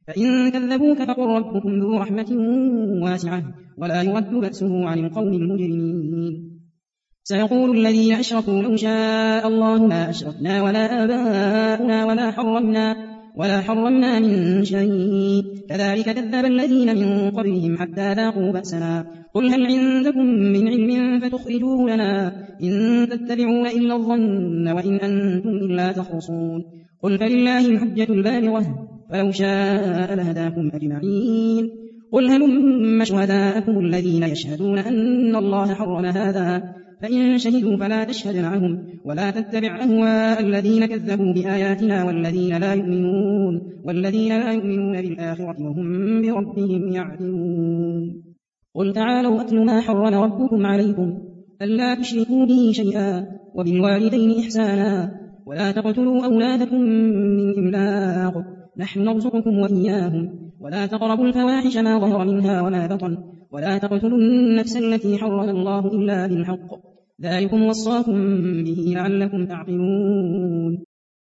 فإن كذبوك فقل ربكم ذو رحمة واسعة ولا يرد بأسه عن القوم المجرمين. سيقول الذين أشركوا لو شاء الله ما أشركنا ولا آباؤنا ولا حرمنا من شيء كذلك كذب الذين من قبلهم حتى ذاقوا بأسنا قل هل عندكم من علم فتخرجوه لنا إن تتبعون إلا الظن وإن أنتم إلا تخرصون قل فلله الحجة البالغة فلو شاء لهداكم أجمعين قل هلم شهداءكم الذين يشهدون أن الله حرم هذا فإن شهدوا فلا تشهد معهم ولا تتبع أهواء الذين كذبوا بآياتنا والذين لا يؤمنون بالآخرة وهم بربهم يعدلون قل تعالوا أتل ما حرم ربكم عليكم ألا تشركوا به شيئا وبالوالدين إحسانا ولا تقتلوا أولادكم من إملاق نحن نرزقكم وإياهم ولا تقربوا الفواحش ما ظهر منها وما بطن ولا تقتلوا النفس التي حرم الله إلا بالحق ذلكم وصاكم به لعلكم تعقلون